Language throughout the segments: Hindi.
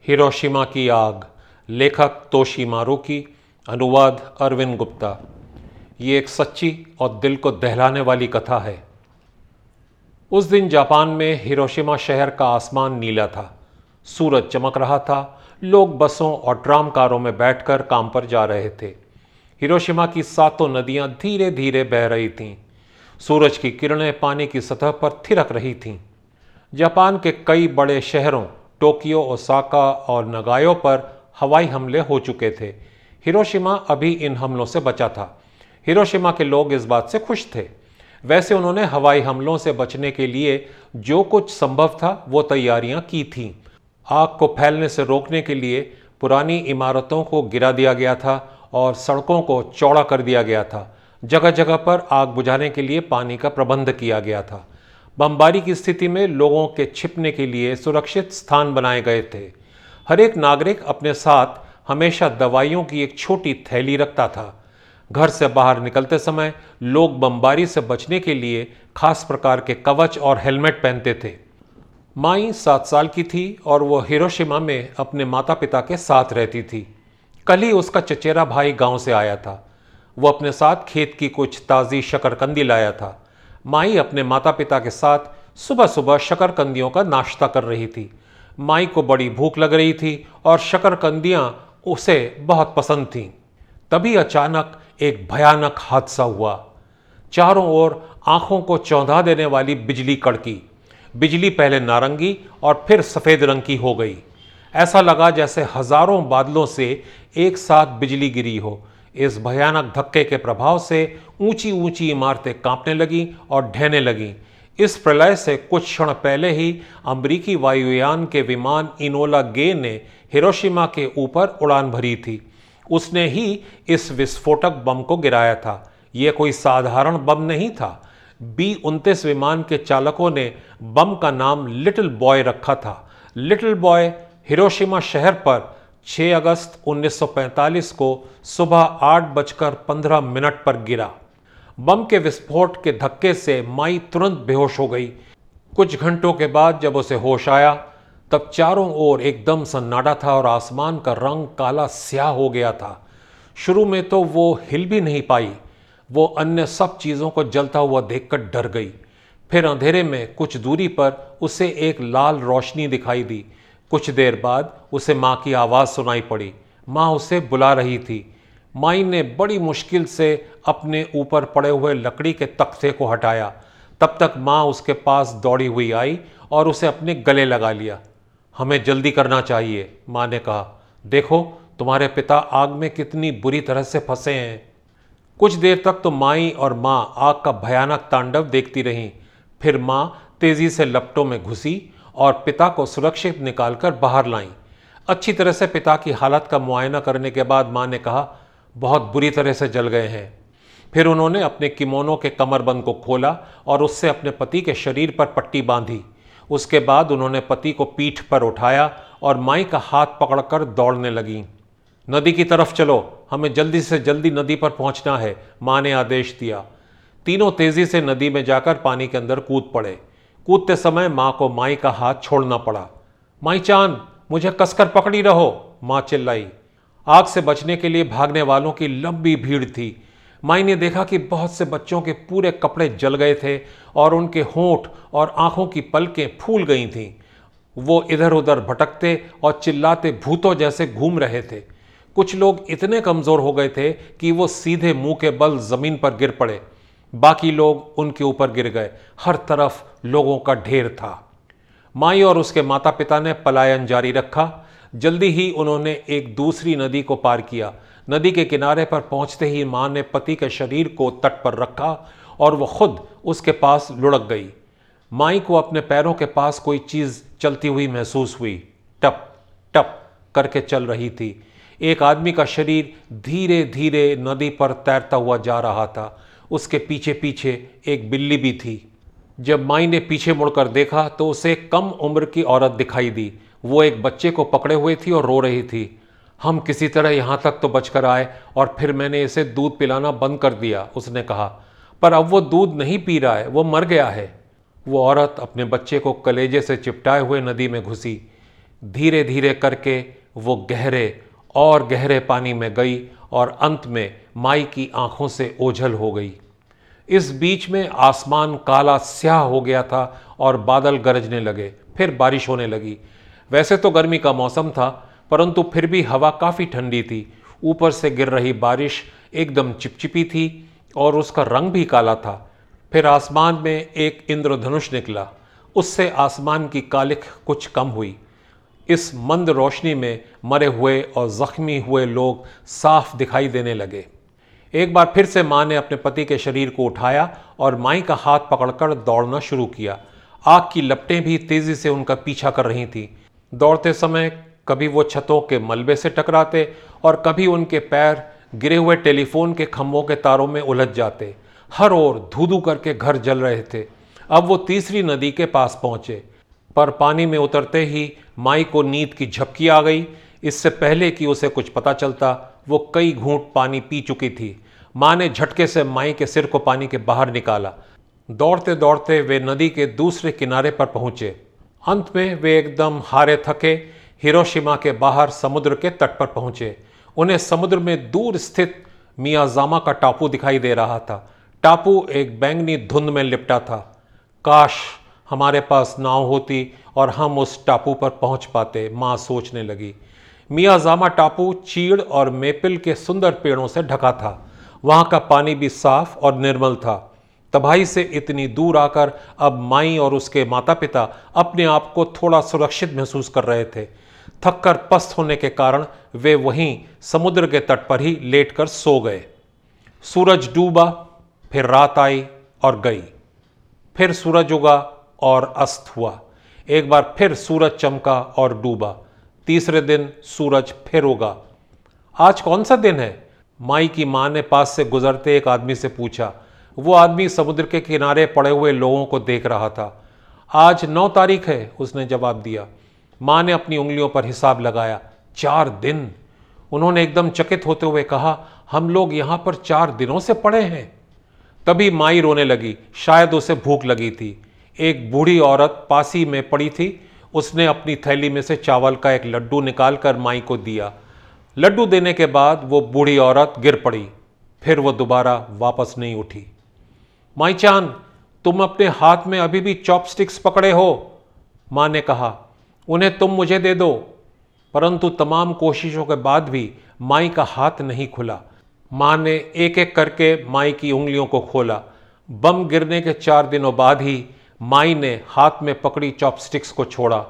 हिरोशिमा की आग, लेखक तोशी मारुकी, अनुवाद अरविंद गुप्ता। ये एक सच्ची और दिल को दहलाने वाली कथा है। उस दिन जापान में हिरोशिमा शहर का आसमान नीला था। सूरज चमक रहा था। लोग बसों और ट्राम कारों में बैठकर काम पर जा रहे थे। हिरोशिमा की सातों नदियां धीरे धीरे बह रही थीं। सूरज की किरणें पानी की सतह पर थिरक रही थीं। जापान के कई बड़े शहरों टोक्यो, ओसाका और नगायो पर हवाई हमले हो चुके थे। हिरोशिमा अभी इन हमलों से बचा था। हिरोशिमा के लोग इस बात से खुश थे। वैसे उन्होंने हवाई हमलों से बचने के लिए जो कुछ संभव था वो तैयारियां की थीं। आग को फैलने से रोकने के लिए पुरानी इमारतों को गिरा दिया गया था और सड़कों को चौड़ा कर दिया गया था। जगह जगह पर आग बुझाने के लिए पानी का प्रबंध किया गया था। बमबारी की स्थिति में लोगों के छिपने के लिए सुरक्षित स्थान बनाए गए थे। हर एक नागरिक अपने साथ हमेशा दवाइयों की एक छोटी थैली रखता था। घर से बाहर निकलते समय लोग बमबारी से बचने के लिए खास प्रकार के कवच और हेलमेट पहनते थे। माई 7 साल की थी और वो हिरोशिमा में अपने माता पिता के साथ रहती थी। कल ही उसका चचेरा भाई गांव से आया था। वो अपने साथ खेत की कुछ ताज़ी शकरकंदी लाया था। माई अपने माता पिता के साथ सुबह सुबह शकरकंदियों का नाश्ता कर रही थी। माई को बड़ी भूख लग रही थी और शकरकंदियां उसे बहुत पसंद थीं। तभी अचानक एक भयानक हादसा हुआ। चारों ओर आंखों को चौंधा देने वाली बिजली कड़की। बिजली पहले नारंगी और फिर सफ़ेद रंग की हो गई। ऐसा लगा जैसे हजारों बादलों से एक साथ बिजली गिरी हो। इस भयानक धक्के के प्रभाव से ऊंची ऊंची इमारतें कांपने लगीं और ढहने लगीं। इस प्रलय से कुछ क्षण पहले ही अमेरिकी वायुयान के विमान इनोला गे ने हिरोशिमा के ऊपर उड़ान भरी थी। उसने ही इस विस्फोटक बम को गिराया था। यह कोई साधारण बम नहीं था। B-29 विमान के चालकों ने बम का नाम लिटिल बॉय रखा था। लिटिल बॉय हिरोशिमा शहर पर 6 अगस्त 1945 को सुबह 8:15 पर गिरा। बम के विस्फोट के धक्के से माई तुरंत बेहोश हो गई। कुछ घंटों के बाद जब उसे होश आया तब चारों ओर एकदम सन्नाटा था और आसमान का रंग काला स्याह हो गया था। शुरू में तो वो हिल भी नहीं पाई। वो अन्य सब चीज़ों को जलता हुआ देखकर डर गई। फिर अंधेरे में कुछ दूरी पर उसे एक लाल रोशनी दिखाई दी। कुछ देर बाद उसे माँ की आवाज़ सुनाई पड़ी। माँ उसे बुला रही थी। माई ने बड़ी मुश्किल से अपने ऊपर पड़े हुए लकड़ी के तख्ते को हटाया। तब तक माँ उसके पास दौड़ी हुई आई और उसे अपने गले लगा लिया। हमें जल्दी करना चाहिए, माँ ने कहा। देखो तुम्हारे पिता आग में कितनी बुरी तरह से फंसे हैं। कुछ देर तक तो माई और माँ आग का भयानक तांडव देखती रहीं। फिर माँ तेजी से लपटों में घुसी और पिता को सुरक्षित निकालकर बाहर लाईं। अच्छी तरह से पिता की हालत का मुआयना करने के बाद माँ ने कहा, बहुत बुरी तरह से जल गए हैं। फिर उन्होंने अपने किमोनो के कमरबंद को खोला और उससे अपने पति के शरीर पर पट्टी बांधी। उसके बाद उन्होंने पति को पीठ पर उठाया और माई का हाथ पकड़कर दौड़ने लगीं। नदी की तरफ चलो, हमें जल्दी से जल्दी नदी पर पहुंचना है, माँ ने आदेश दिया। तीनों तेजी से नदी में जाकर पानी के अंदर कूद पड़े। कूदते समय माँ को माई का हाथ छोड़ना पड़ा। माई चांद, मुझे कसकर पकड़ी रहो, माँ चिल्लाई। आग से बचने के लिए भागने वालों की लंबी भीड़ थी। माई ने देखा कि बहुत से बच्चों के पूरे कपड़े जल गए थे और उनके होंठ और आंखों की पलकें फूल गई थीं। वो इधर उधर भटकते और चिल्लाते भूतों जैसे घूम रहे थे। कुछ लोग इतने कमज़ोर हो गए थे कि वो सीधे मुंह के बल ज़मीन पर गिर पड़े। बाकी लोग उनके ऊपर गिर गए। हर तरफ लोगों का ढेर था। माई और उसके माता पिता ने पलायन जारी रखा। जल्दी ही उन्होंने एक दूसरी नदी को पार किया। नदी के किनारे पर पहुंचते ही माँ ने पति के शरीर को तट पर रखा और वह खुद उसके पास लुढ़क गई। माई को अपने पैरों के पास कोई चीज़ चलती हुई महसूस हुई। टप टप करके चल रही थी। एक आदमी का शरीर धीरे धीरे नदी पर तैरता हुआ जा रहा था। उसके पीछे पीछे एक बिल्ली भी थी। जब माई ने पीछे मुड़कर देखा तो उसे कम उम्र की औरत दिखाई दी। वो एक बच्चे को पकड़े हुए थी और रो रही थी। हम किसी तरह यहाँ तक तो बचकर आए और फिर मैंने इसे दूध पिलाना बंद कर दिया, उसने कहा। पर अब वो दूध नहीं पी रहा है, वो मर गया है। वो औरत अपने बच्चे को कलेजे से चिपटाए हुए नदी में घुसी। धीरे धीरे करके वो गहरे और गहरे पानी में गई और अंत में माई की आंखों से ओझल हो गई। इस बीच में आसमान काला स्याह हो गया था और बादल गरजने लगे, फिर बारिश होने लगी। वैसे तो गर्मी का मौसम था, परंतु फिर भी हवा काफ़ी ठंडी थी। ऊपर से गिर रही बारिश एकदम चिपचिपी थी और उसका रंग भी काला था। फिर आसमान में एक इंद्रधनुष निकला, उससे आसमान की कालिख कुछ कम हुई। इस मंद रोशनी में मरे हुए और जख्मी हुए लोग साफ दिखाई देने लगे। एक बार फिर से मां ने अपने पति के शरीर को उठाया और माई का हाथ पकड़कर दौड़ना शुरू किया। आग की लपटें भी तेजी से उनका पीछा कर रही थीं। दौड़ते समय कभी वो छतों के मलबे से टकराते और कभी उनके पैर गिरे हुए टेलीफोन के खंभों के तारों में उलझ जाते। हर ओर धू धू करके घर जल रहे थे। अब वो तीसरी नदी के पास पहुंचे, पर पानी में उतरते ही माई को नींद की झपकी आ गई। इससे पहले कि उसे कुछ पता चलता, वो कई घूंट पानी पी चुकी थी। मां ने झटके से माई के सिर को पानी के बाहर निकाला। दौड़ते दौड़ते वे नदी के दूसरे किनारे पर पहुंचे। अंत में वे एकदम हारे थके हिरोशिमा के बाहर समुद्र के तट पर पहुंचे। उन्हें समुद्र में दूर स्थित मियाजामा का टापू दिखाई दे रहा था। टापू एक बैंगनी धुंध में लिपटा था। काश हमारे पास नाव होती और हम उस टापू पर पहुंच पाते, मां सोचने लगी। मियाजामा टापू चीड़ और मेपल के सुंदर पेड़ों से ढका था। वहां का पानी भी साफ और निर्मल था। तबाही से इतनी दूर आकर अब माई और उसके माता पिता अपने आप को थोड़ा सुरक्षित महसूस कर रहे थे। थककर पस्त होने के कारण वे वहीं समुद्र के तट पर ही लेटकर सो गए। सूरज डूबा, फिर रात आई और गई। फिर सूरज उगा और अस्त हुआ। एक बार फिर सूरज चमका और डूबा। तीसरे दिन सूरज फिर उगा। आज कौन सा दिन है? माई की मां ने पास से गुजरते एक आदमी से पूछा। वो आदमी समुद्र के किनारे पड़े हुए लोगों को देख रहा था। आज 9 तारीख है, उसने जवाब दिया। मां ने अपनी उंगलियों पर हिसाब लगाया। 4 दिन। उन्होंने एकदम चकित होते हुए कहा, हम लोग यहां पर 4 दिनों से पड़े हैं। तभी माई रोने लगी। शायद उसे भूख लगी थी। एक बूढ़ी औरत पासी में पड़ी थी। उसने अपनी थैली में से चावल का एक लड्डू निकालकर माई को दिया। लड्डू देने के बाद वो बूढ़ी औरत गिर पड़ी। फिर वो दोबारा वापस नहीं उठी। माईचान, तुम अपने हाथ में अभी भी चॉपस्टिक्स पकड़े हो, मां ने कहा। उन्हें तुम मुझे दे दो। परंतु तमाम कोशिशों के बाद भी माई का हाथ नहीं खुला। मां ने एक एक करके माई की उंगलियों को खोला। बम गिरने के 4 दिनों बाद ही माई ने हाथ में पकड़ी चॉपस्टिक्स को छोड़ा।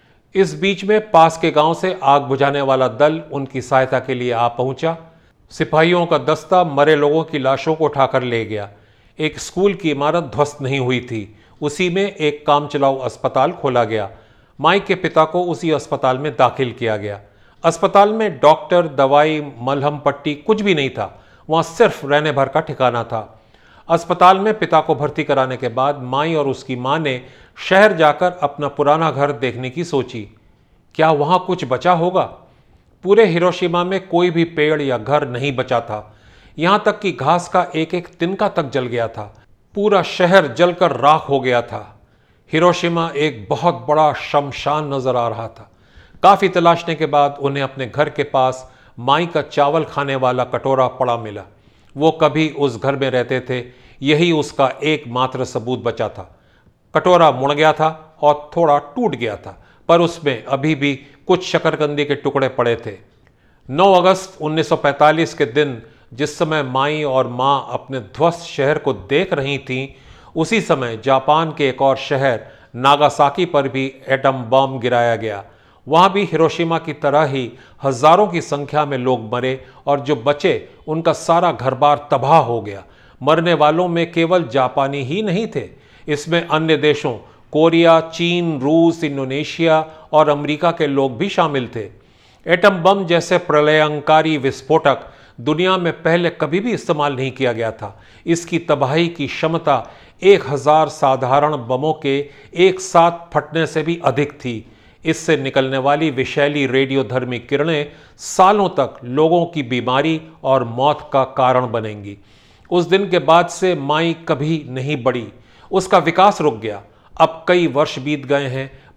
इस बीच में पास के गांव से आग बुझाने वाला दल उनकी सहायता के लिए आ पहुंचा। सिपाहियों का दस्ता मरे लोगों की लाशों को उठाकर ले गया। एक स्कूल की इमारत ध्वस्त नहीं हुई थी। उसी में एक काम चलाऊ अस्पताल खोला गया। माई के पिता को उसी अस्पताल में दाखिल किया गया। अस्पताल में डॉक्टर, दवाई, मलहम पट्टी कुछ भी नहीं था। वहां सिर्फ रहने भर का ठिकाना था। अस्पताल में पिता को भर्ती कराने के बाद माई और उसकी मां ने शहर जाकर अपना पुराना घर देखने की सोची। क्या वहां कुछ बचा होगा? पूरे हिरोशिमा में कोई भी पेड़ या घर नहीं बचा था। यहां तक कि घास का एक एक तिनका तक जल गया था। पूरा शहर जलकर राख हो गया था। हिरोशिमा एक बहुत बड़ा शमशान नजर आ रहा था। काफी तलाशने के बाद उन्हें अपने घर के पास माई का चावल खाने वाला कटोरा पड़ा मिला। वो कभी उस घर में रहते थे। यही उसका एकमात्र सबूत बचा था। कटोरा मुड़ गया था और थोड़ा टूट गया था, पर उसमें अभी भी कुछ शकरकंदी के टुकड़े पड़े थे। 9 अगस्त 1945 के दिन जिस समय माई और मां अपने ध्वस्त शहर को देख रही थीं, उसी समय जापान के एक और शहर नागासाकी पर भी एटम बम गिराया गया। वहां भी हिरोशिमा की तरह ही हजारों की संख्या में लोग मरे और जो बचे उनका सारा घर-बार तबाह हो गया। मरने वालों में केवल जापानी ही नहीं थे, इसमें अन्य देशों कोरिया, चीन, रूस, इंडोनेशिया और अमेरिका के लोग भी शामिल थे। एटम बम जैसे प्रलयंकारी विस्फोटक दुनिया में पहले कभी भी इस्तेमाल नहीं किया गया था। इसकी तबाही की क्षमता 1000 साधारण बमों के एक साथ फटने से भी अधिक थी। इससे निकलने वाली विषैली रेडियोधर्मी किरणें सालों तक लोगों की बीमारी और मौत का कारण बनेंगी। उस दिन के बाद से माई कभी नहीं बढ़ी। उसका विकास रुक गया। अब कई वर्ष बीत गए हैं,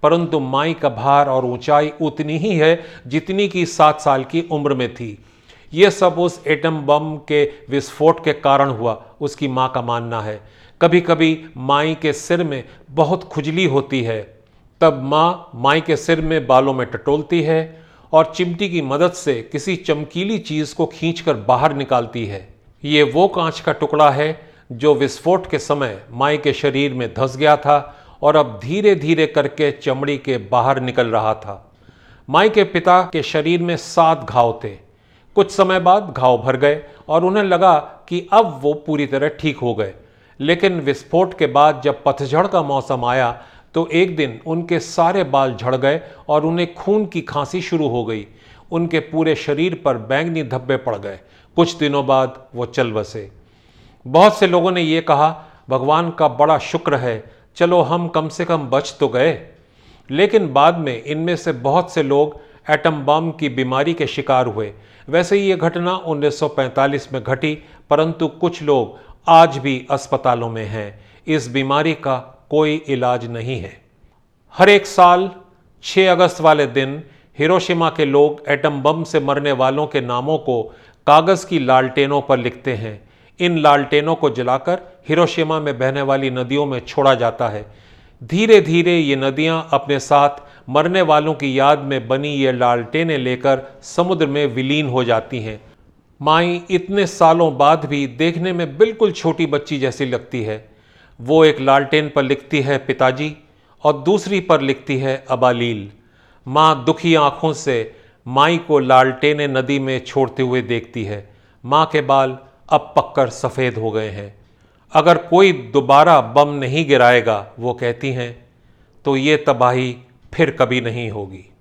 परंतु माई का भार और ऊंचाई उतनी ही है जितनी कि 7 साल की उम्र में थी। यह सब उस एटम बम के विस्फोट के कारण हुआ, उसकी मां का मानना है। कभी कभी माई के सिर में बहुत खुजली होती है, तब माई के सिर में बालों में टटोलती है और चिमटी की मदद से किसी चमकीली चीज को खींचकर बाहर निकालती है। ये वो कांच का टुकड़ा है जो विस्फोट के समय माई के शरीर में धंस गया था और अब धीरे धीरे करके चमड़ी के बाहर निकल रहा था। माई के पिता के शरीर में 7 घाव थे। कुछ समय बाद घाव भर गए और उन्हें लगा कि अब वो पूरी तरह ठीक हो गए। लेकिन विस्फोट के बाद जब पतझड़ का मौसम आया तो एक दिन उनके सारे बाल झड़ गए और उन्हें खून की खांसी शुरू हो गई। उनके पूरे शरीर पर बैंगनी धब्बे पड़ गए। कुछ दिनों बाद वो चल बसे। बहुत से लोगों ने ये कहा, भगवान का बड़ा शुक्र है, चलो हम कम से कम बच तो गए। लेकिन बाद में इनमें से बहुत से लोग एटम बम की बीमारी के शिकार हुए। वैसे ये घटना 1945 में घटी, परंतु कुछ लोग आज भी अस्पतालों में हैं। इस बीमारी का कोई इलाज नहीं है। हर एक साल 6 अगस्त वाले दिन हिरोशिमा के लोग एटम बम से मरने वालों के नामों को कागज की लालटेनों पर लिखते हैं। इन लालटेनों को जलाकर हिरोशिमा में बहने वाली नदियों में छोड़ा जाता है। धीरे धीरे ये नदियां अपने साथ मरने वालों की याद में बनी ये लालटेनें लेकर समुद्र में विलीन हो जाती हैं। माई इतने सालों बाद भी देखने में बिल्कुल छोटी बच्ची जैसी लगती है। वो एक लालटेन पर लिखती है पिताजी और दूसरी पर लिखती है अबालील। माँ दुखी आंखों से माई को लालटेने नदी में छोड़ते हुए देखती है। माँ के बाल अब पककर सफ़ेद हो गए हैं। अगर कोई दोबारा बम नहीं गिराएगा, वो कहती हैं, तो ये तबाही फिर कभी नहीं होगी।